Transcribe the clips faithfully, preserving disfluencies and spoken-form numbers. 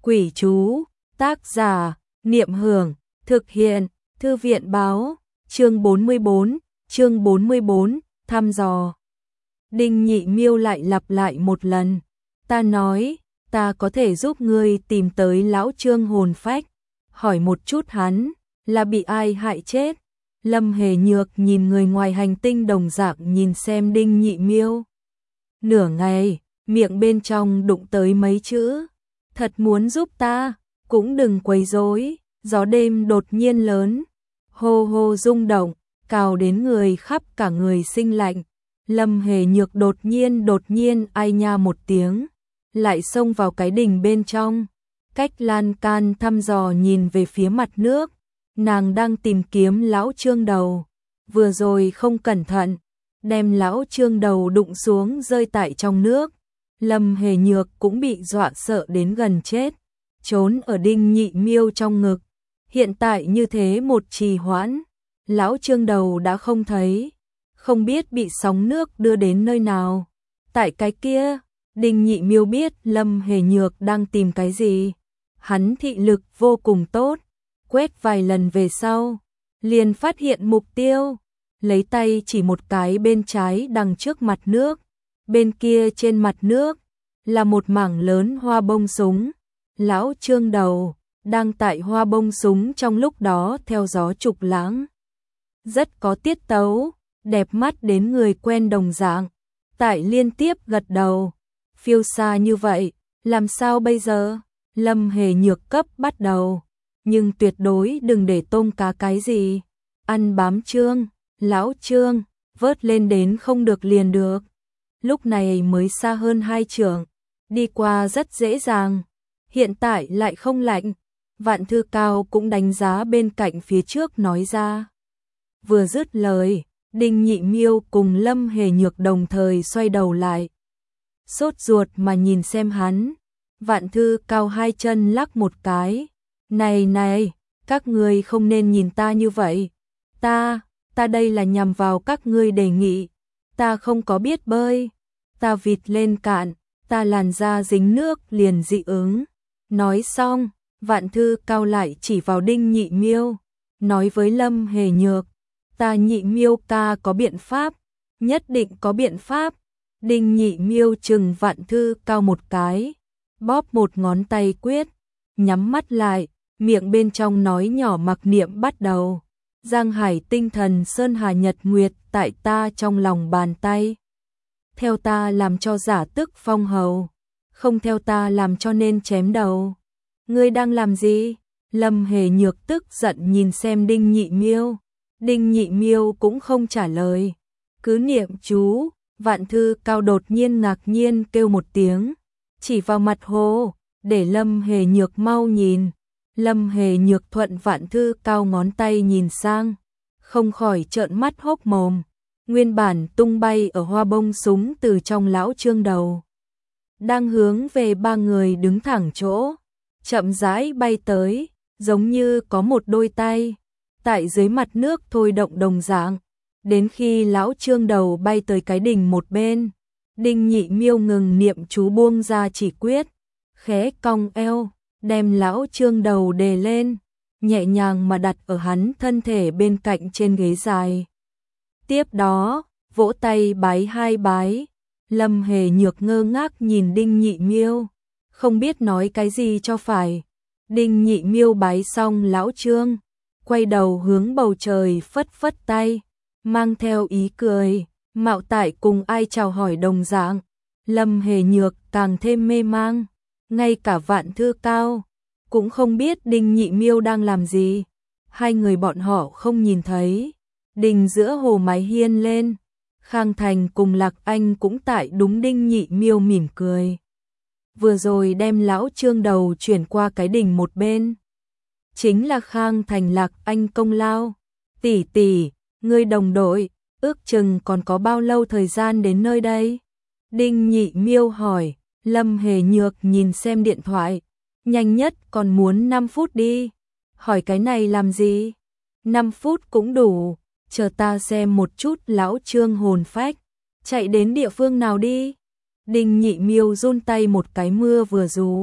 Quỷ chú, tác giả, Niệm Hưởng, thực hiện, Thư viện báo, chương bốn mươi bốn, chương bốn mươi bốn, thăm dò. Đinh Nhị Miêu lại lặp lại một lần, ta nói, ta có thể giúp ngươi tìm tới lão Trương hồn phách, hỏi một chút hắn, là bị ai hại chết. Lâm Hề Nhược nhìn người ngoài hành tinh đồng dạng nhìn xem Đinh Nhị Miêu. Nửa ngày, miệng bên trong đụng tới mấy chữ, thật muốn giúp ta, cũng đừng quấy rối. Gió đêm đột nhiên lớn, hô hô rung động, cào đến người khắp cả người sinh lạnh. Lâm Hề Nhược đột nhiên đột nhiên ai nha một tiếng, lại xông vào cái đình bên trong, cách lan can thăm dò nhìn về phía mặt nước. Nàng đang tìm kiếm lão Trương đầu, vừa rồi không cẩn thận, đem lão Trương đầu đụng xuống rơi tại trong nước. Lâm Hề Nhược cũng bị dọa sợ đến gần chết, trốn ở Đinh Nhị Miêu trong ngực. Hiện tại như thế một trì hoãn, lão Trương đầu đã không thấy, không biết bị sóng nước đưa đến nơi nào. Tại cái kia, Đinh Nhị Miêu biết Lâm Hề Nhược đang tìm cái gì. Hắn thị lực vô cùng tốt, quét vài lần về sau, liền phát hiện mục tiêu, lấy tay chỉ một cái bên trái đằng trước mặt nước. Bên kia trên mặt nước là một mảng lớn hoa bông súng. Lão Trương đầu đang tại hoa bông súng trong lúc đó theo gió trục lãng, rất có tiết tấu, đẹp mắt đến người quen đồng dạng. Tại liên tiếp gật đầu, phiêu xa như vậy, làm sao bây giờ? Lâm Hề Nhược cấp bắt đầu, nhưng tuyệt đối đừng để tôm cá cái gì ăn bám Trương. Lão Trương vớt lên đến không được liền được, lúc này mới xa hơn hai trượng, đi qua rất dễ dàng, hiện tại lại không lạnh. Vạn Thư Cao cũng đánh giá bên cạnh phía trước nói ra. Vừa dứt lời, Đinh Nhị Miêu cùng Lâm Hề Nhược đồng thời xoay đầu lại, sốt ruột mà nhìn xem hắn. Vạn Thư Cao hai chân lắc một cái, này này, các ngươi không nên nhìn ta như vậy, ta, ta đây là nhằm vào các ngươi đề nghị, ta không có biết bơi, ta vịt lên cạn, ta làn da dính nước liền dị ứng. Nói xong, Vạn Thư Cao lại chỉ vào Đinh Nhị Miêu, nói với Lâm Hề Nhược, ta Nhị Miêu ca có biện pháp, nhất định có biện pháp. Đinh Nhị Miêu chừng Vạn Thư Cao một cái, bóp một ngón tay quyết, nhắm mắt lại, miệng bên trong nói nhỏ mặc niệm bắt đầu. Giang Hải tinh thần sơn hà nhật nguyệt tại ta trong lòng bàn tay, theo ta làm cho giả tức phong hầu, không theo ta làm cho nên chém đầu. Ngươi đang làm gì? Lâm Hề Nhược tức giận nhìn xem Đinh Nhị Miêu. Đinh Nhị Miêu cũng không trả lời, cứ niệm chú. Vạn Thư Cao đột nhiên ngạc nhiên kêu một tiếng, chỉ vào mặt hồ, để Lâm Hề Nhược mau nhìn. Lâm Hề Nhược thuận Vạn Thư Cao ngón tay nhìn sang, không khỏi trợn mắt hốc mồm. Nguyên bản tung bay ở hoa bông súng từ trong lão Trương đầu, đang hướng về ba người đứng thẳng chỗ, chậm rãi bay tới, giống như có một đôi tay tại dưới mặt nước thôi động đồng dạng. Đến khi lão Trương đầu bay tới cái đỉnh một bên, Đinh Nhị Miêu ngừng niệm chú buông ra chỉ quyết, khẽ cong eo, đem lão Trương đầu đề lên, nhẹ nhàng mà đặt ở hắn thân thể bên cạnh trên ghế dài. Tiếp đó, vỗ tay bái hai bái. Lâm Hề Nhược ngơ ngác nhìn Đinh Nhị Miêu, không biết nói cái gì cho phải. Đinh Nhị Miêu bái xong lão Trương, quay đầu hướng bầu trời phất phất tay, mang theo ý cười, mạo tại cùng ai chào hỏi đồng dạng. Lâm Hề Nhược càng thêm mê mang, ngay cả Vạn Thư Cao cũng không biết Đinh Nhị Miêu đang làm gì. Hai người bọn họ không nhìn thấy. Đình giữa hồ mái hiên lên, Khang Thành cùng Lạc Anh cũng tại đúng Đinh Nhị Miêu mỉm cười. Vừa rồi đem lão Trương đầu chuyển qua cái đình một bên, chính là Khang Thành Lạc Anh công lao. Tỷ tỷ, ngươi đồng đội, ước chừng còn có bao lâu thời gian đến nơi đây? Đinh Nhị Miêu hỏi. Lâm Hề Nhược nhìn xem điện thoại, nhanh nhất còn muốn năm phút đi. Hỏi cái này làm gì? năm phút cũng đủ, chờ ta xem một chút lão Trương hồn phách, chạy đến địa phương nào đi. Đinh Nhị Miêu run tay một cái, mưa vừa dù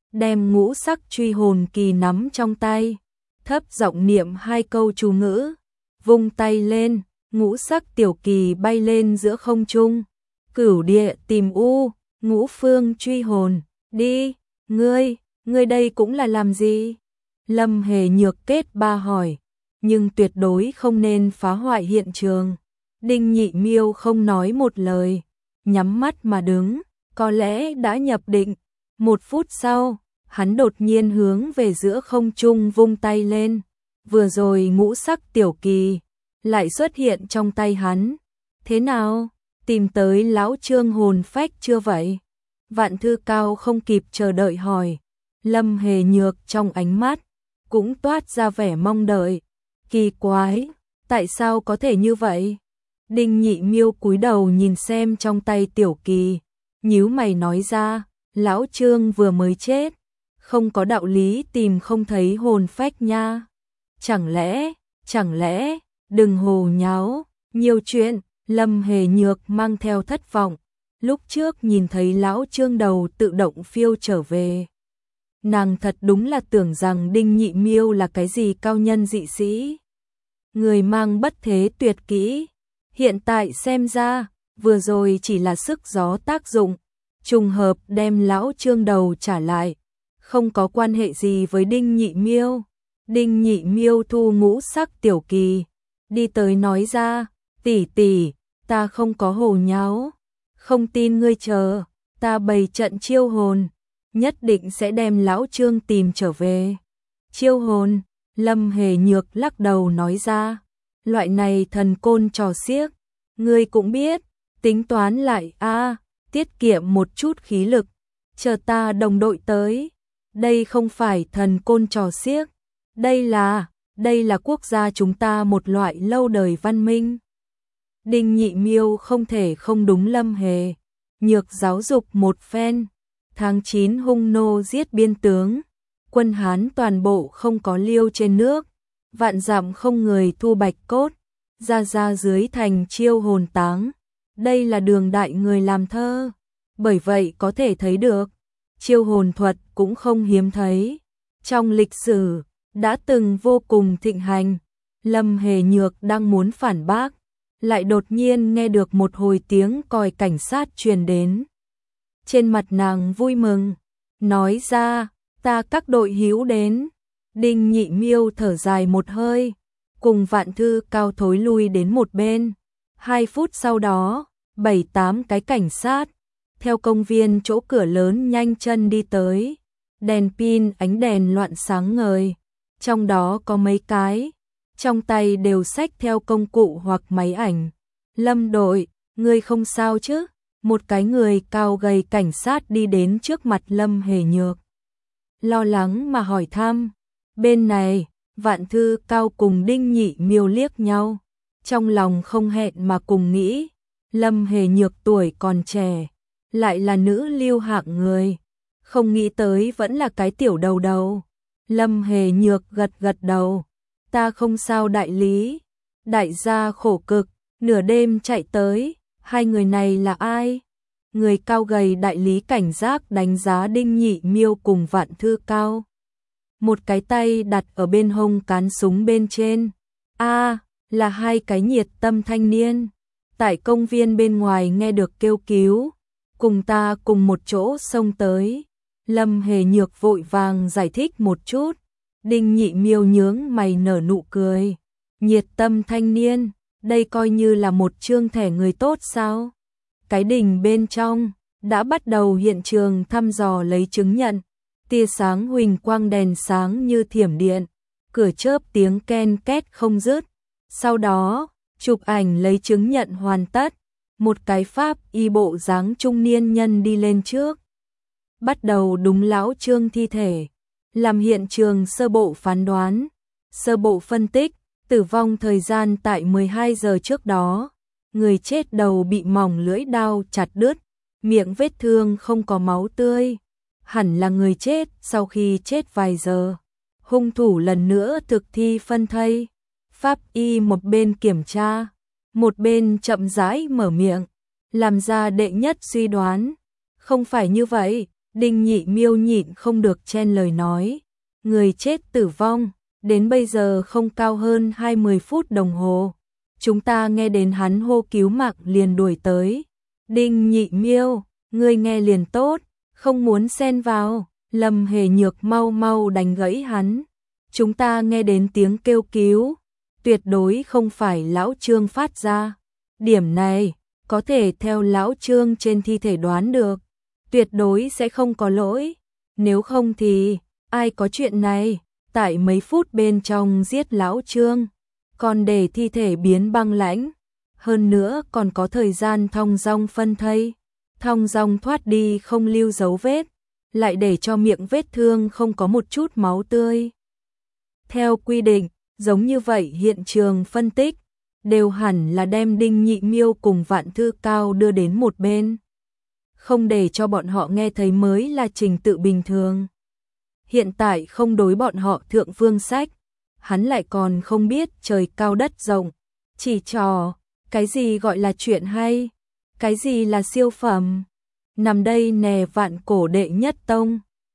đem ngũ sắc truy hồn kỳ nắm trong tay, thấp giọng niệm hai câu chú ngữ, vung tay lên, ngũ sắc tiểu kỳ bay lên giữa không trung. Cửu địa tìm u, ngũ phương truy hồn, đi, ngươi, ngươi đây cũng là làm gì? Lâm Hề Nhược kết ba hỏi, nhưng tuyệt đối không nên phá hoại hiện trường. Đinh Nhị Miêu không nói một lời, nhắm mắt mà đứng, có lẽ đã nhập định. Một phút sau, hắn đột nhiên hướng về giữa không trung vung tay lên. Vừa rồi ngũ sắc tiểu kỳ lại xuất hiện trong tay hắn. Thế nào? Tìm tới lão Trương hồn phách chưa vậy? Vạn Thư Cao không kịp chờ đợi hỏi. Lâm Hề Nhược trong ánh mắt cũng toát ra vẻ mong đợi. Kỳ quái, tại sao có thể như vậy? Đinh Nhị Miêu cúi đầu nhìn xem trong tay tiểu kỳ, nhíu mày nói ra, lão Trương vừa mới chết, không có đạo lý tìm không thấy hồn phách nha. Chẳng lẽ, chẳng lẽ, đừng hồ nháo, nhiều chuyện. Lâm Hề Nhược mang theo thất vọng, lúc trước nhìn thấy lão Trương đầu tự động phiêu trở về. Nàng thật đúng là tưởng rằng Đinh Nhị Miêu là cái gì cao nhân dị sĩ, người mang bất thế tuyệt kỹ. Hiện tại xem ra, vừa rồi chỉ là sức gió tác dụng, trùng hợp đem lão Trương đầu trả lại, không có quan hệ gì với Đinh Nhị Miêu. Đinh Nhị Miêu thu ngũ sắc tiểu kỳ, đi tới nói ra, tỷ tỷ, ta không có hồ nháo, không tin ngươi chờ, ta bày trận chiêu hồn, nhất định sẽ đem lão Trương tìm trở về. Chiêu hồn, Lâm Hề Nhược lắc đầu nói ra, loại này thần côn trò xiếc, ngươi cũng biết, tính toán lại a, tiết kiệm một chút khí lực, chờ ta đồng đội tới. Đây không phải thần côn trò xiếc, đây là, đây là quốc gia chúng ta một loại lâu đời văn minh. Đinh Nhị Miêu không thể không đúng Lâm Hề Nhược giáo dục một phen. Tháng chín hung nô giết biên tướng, quân Hán toàn bộ không có liêu trên nước, vạn dặm không người thu bạch cốt, ra ra dưới thành chiêu hồn táng. Đây là đường đại người làm thơ, bởi vậy có thể thấy được, chiêu hồn thuật cũng không hiếm thấy. Trong lịch sử, đã từng vô cùng thịnh hành. Lâm Hề Nhược đang muốn phản bác, lại đột nhiên nghe được một hồi tiếng còi cảnh sát truyền đến. Trên mặt nàng vui mừng, nói ra, ta các đội hữu đến. Đinh Nhị Miêu thở dài một hơi, cùng Vạn Thư Cao thối lui đến một bên. Hai phút sau đó, bảy tám cái cảnh sát, theo công viên chỗ cửa lớn nhanh chân đi tới. Đèn pin ánh đèn loạn sáng ngời, trong đó có mấy cái, trong tay đều xách theo công cụ hoặc máy ảnh. Lâm đội, ngươi không sao chứ? Một cái người cao gầy cảnh sát đi đến trước mặt Lâm Hề Nhược, lo lắng mà hỏi thăm. Bên này, Vạn Thư Cao cùng Đinh Nhị Miêu liếc nhau, trong lòng không hẹn mà cùng nghĩ, Lâm Hề Nhược tuổi còn trẻ, lại là nữ lưu hạng người, không nghĩ tới vẫn là cái tiểu đầu đầu. Lâm Hề Nhược gật gật đầu, ta không sao đại lý, đại gia khổ cực, nửa đêm chạy tới, hai người này là ai? Người cao gầy đại lý cảnh giác đánh giá Đinh Nhị Miêu cùng Vạn Thư Cao, một cái tay đặt ở bên hông cán súng bên trên. A, là hai cái nhiệt tâm thanh niên, tại công viên bên ngoài nghe được kêu cứu, cùng ta cùng một chỗ xông tới. Lâm Hề Nhược vội vàng giải thích một chút. Đinh Nhị Miêu nhướng mày nở nụ cười. Nhiệt tâm thanh niên, đây coi như là một chương thẻ người tốt sao? Cái đình bên trong đã bắt đầu hiện trường thăm dò lấy chứng nhận. Tia sáng huỳnh quang đèn sáng như thiểm điện, cửa chớp tiếng ken két không dứt. Sau đó, chụp ảnh lấy chứng nhận hoàn tất, một cái pháp y bộ dáng trung niên nhân đi lên trước, bắt đầu đúng lão Trương thi thể, làm hiện trường sơ bộ phán đoán, sơ bộ phân tích, tử vong thời gian tại mười hai giờ trước đó, người chết đầu bị mỏng lưỡi dao chặt đứt, miệng vết thương không có máu tươi, hẳn là người chết sau khi chết vài giờ. Hung thủ lần nữa thực thi phân thây. Pháp y một bên kiểm tra, một bên chậm rãi mở miệng, làm ra đệ nhất suy đoán. Không phải như vậy, Đinh Nhị Miêu nhịn không được chen lời nói. Người chết tử vong, đến bây giờ không cao hơn hai mươi phút đồng hồ. Chúng ta nghe đến hắn hô cứu mạng liền đuổi tới. Đinh Nhị Miêu, ngươi nghe liền tốt, không muốn xen vào. Lâm Hề Nhược mau mau đánh gãy hắn. Chúng ta nghe đến tiếng kêu cứu, tuyệt đối không phải lão Trương phát ra. Điểm này, có thể theo lão Trương trên thi thể đoán được, tuyệt đối sẽ không có lỗi. Nếu không thì, ai có chuyện này, tại mấy phút bên trong giết lão Trương, còn để thi thể biến băng lãnh. Hơn nữa còn có thời gian thong dong phân thây, thong dong thoát đi không lưu dấu vết, lại để cho miệng vết thương không có một chút máu tươi. Theo quy định, giống như vậy hiện trường phân tích, đều hẳn là đem Đinh Nhị Miêu cùng Vạn Thư Cao đưa đến một bên. Không để cho bọn họ nghe thấy mới là trình tự bình thường. Hiện tại không đối bọn họ thượng phương sách, hắn lại còn không biết trời cao đất rộng, chỉ trò, cái gì gọi là chuyện hay, cái gì là siêu phẩm. Nằm đây nè vạn cổ đệ nhất tông,